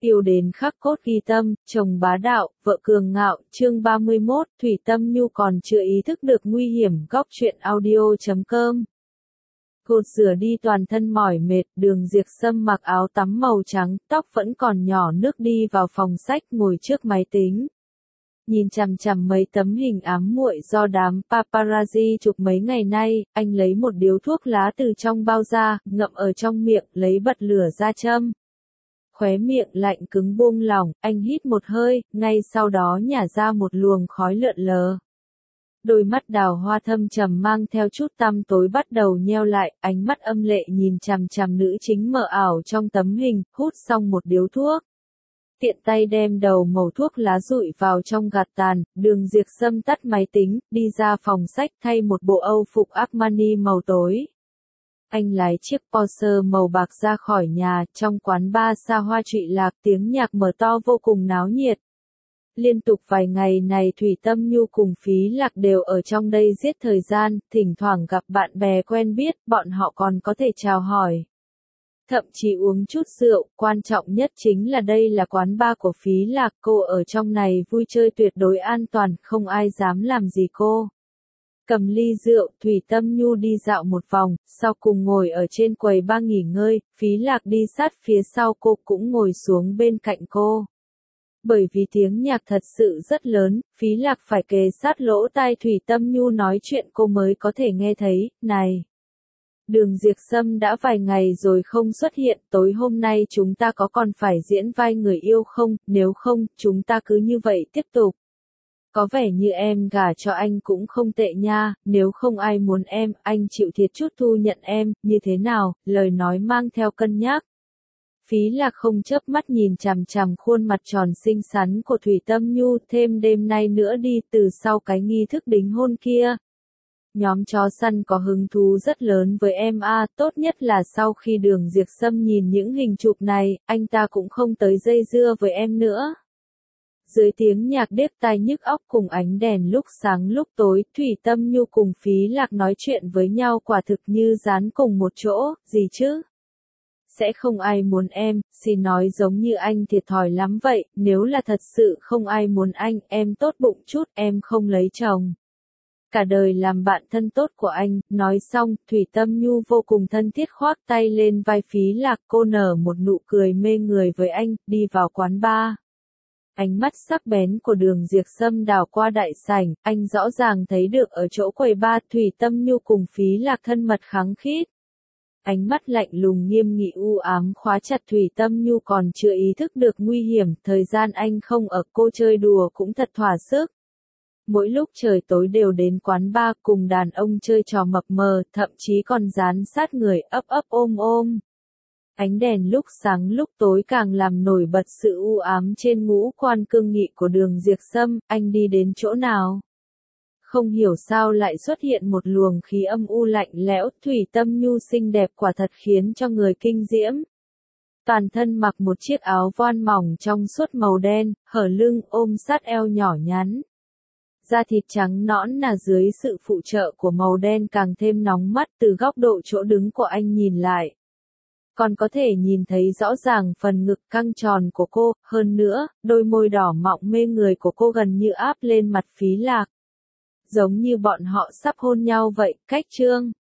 Yêu đến khắc cốt ghi tâm, chồng bá đạo, vợ cường ngạo, chương 31, Thủy Tâm Nhu còn chưa ý thức được nguy hiểm. Góc truyện audio.com. Cột rửa đi toàn thân mỏi mệt, Đường Diệp Sâm mặc áo tắm màu trắng, tóc vẫn còn nhỏ nước đi vào phòng sách ngồi trước máy tính. Nhìn chằm chằm mấy tấm hình ám muội do đám paparazzi chụp mấy ngày nay, anh lấy một điếu thuốc lá từ trong bao ra, ngậm ở trong miệng, lấy bật lửa ra châm. Khóe miệng lạnh cứng buông lỏng, anh hít một hơi, ngay sau đó nhả ra một luồng khói lượn lờ. Đôi mắt đào hoa thâm trầm mang theo chút tăm tối bắt đầu nheo lại, ánh mắt âm lệ nhìn chằm chằm nữ chính mờ ảo trong tấm hình, hút xong một điếu thuốc. Tiện tay đem đầu mẩu thuốc lá rụi vào trong gạt tàn, Đường Diệp Sâm tắt máy tính, đi ra phòng sách thay một bộ âu phục Armani màu tối. Anh lái chiếc Porsche màu bạc ra khỏi nhà, trong quán bar xa hoa trụy lạc tiếng nhạc mở to vô cùng náo nhiệt. Liên tục vài ngày này Thủy Tâm Nhu cùng Phí Lạc đều ở trong đây giết thời gian, thỉnh thoảng gặp bạn bè quen biết, bọn họ còn có thể chào hỏi. Thậm chí uống chút rượu, quan trọng nhất chính là đây là quán bar của Phí Lạc, cô ở trong này vui chơi tuyệt đối an toàn, không ai dám làm gì cô. Cầm ly rượu, Thủy Tâm Nhu đi dạo một vòng, sau cùng ngồi ở trên quầy bar nghỉ ngơi, Phí Lạc đi sát phía sau cô cũng ngồi xuống bên cạnh cô. Bởi vì tiếng nhạc thật sự rất lớn, Phí Lạc phải kề sát lỗ tai Thủy Tâm Nhu nói chuyện cô mới có thể nghe thấy, này. Đường Diệp Sâm đã vài ngày rồi không xuất hiện, tối hôm nay chúng ta có còn phải diễn vai người yêu không, nếu không, chúng ta cứ như vậy tiếp tục. Có vẻ như em gả cho anh cũng không tệ nha, nếu không ai muốn em, anh chịu thiệt chút thu nhận em, như thế nào, lời nói mang theo cân nhắc. Phí Lạc không chớp mắt nhìn chằm chằm khuôn mặt tròn xinh xắn của Thủy Tâm Nhu, thêm đêm nay nữa đi, từ sau cái nghi thức đính hôn kia. Nhóm chó săn có hứng thú rất lớn với em tốt nhất là sau khi Đường Diệp Sâm nhìn những hình chụp này, anh ta cũng không tới dây dưa với em nữa. Dưới tiếng nhạc điếc tai nhức óc cùng ánh đèn lúc sáng lúc tối, Thủy Tâm Nhu cùng Phí Lạc nói chuyện với nhau quả thực như dán cùng một chỗ, gì chứ? Sẽ không ai muốn em, xin nói giống như anh thiệt thòi lắm vậy, nếu là thật sự không ai muốn anh, em tốt bụng chút, em không lấy chồng. Cả đời làm bạn thân tốt của anh, nói xong, Thủy Tâm Nhu vô cùng thân thiết khoác tay lên vai Phí Lạc, cô nở một nụ cười mê người với anh, đi vào quán bar. Ánh mắt sắc bén của Đường Diệp Sâm đảo qua đại sảnh, anh rõ ràng thấy được ở chỗ quầy bar Thủy Tâm Nhu cùng Phí Lạc thân mật khăng khít. Ánh mắt lạnh lùng nghiêm nghị u ám khóa chặt Thủy Tâm Nhu còn chưa ý thức được nguy hiểm, thời gian anh không ở cô chơi đùa cũng thật thỏa sức. Mỗi lúc trời tối đều đến quán bar cùng đàn ông chơi trò mập mờ, thậm chí còn dán sát người ấp ấp ôm ôm. Ánh đèn lúc sáng lúc tối càng làm nổi bật sự u ám trên ngũ quan cương nghị của Đường Diệp Sâm, anh đi đến chỗ nào? Không hiểu sao lại xuất hiện một luồng khí âm u lạnh lẽo, Thủy Tâm Nhu xinh đẹp quả thật khiến cho người kinh diễm. Toàn thân mặc một chiếc áo voan mỏng trong suốt màu đen, hở lưng ôm sát eo nhỏ nhắn. Da thịt trắng nõn nà dưới sự phụ trợ của màu đen càng thêm nóng mắt từ góc độ chỗ đứng của anh nhìn lại. Còn có thể nhìn thấy rõ ràng phần ngực căng tròn của cô, hơn nữa, đôi môi đỏ mọng mê người của cô gần như áp lên mặt Phí Lạc. Giống như bọn họ sắp hôn nhau vậy, cách chương.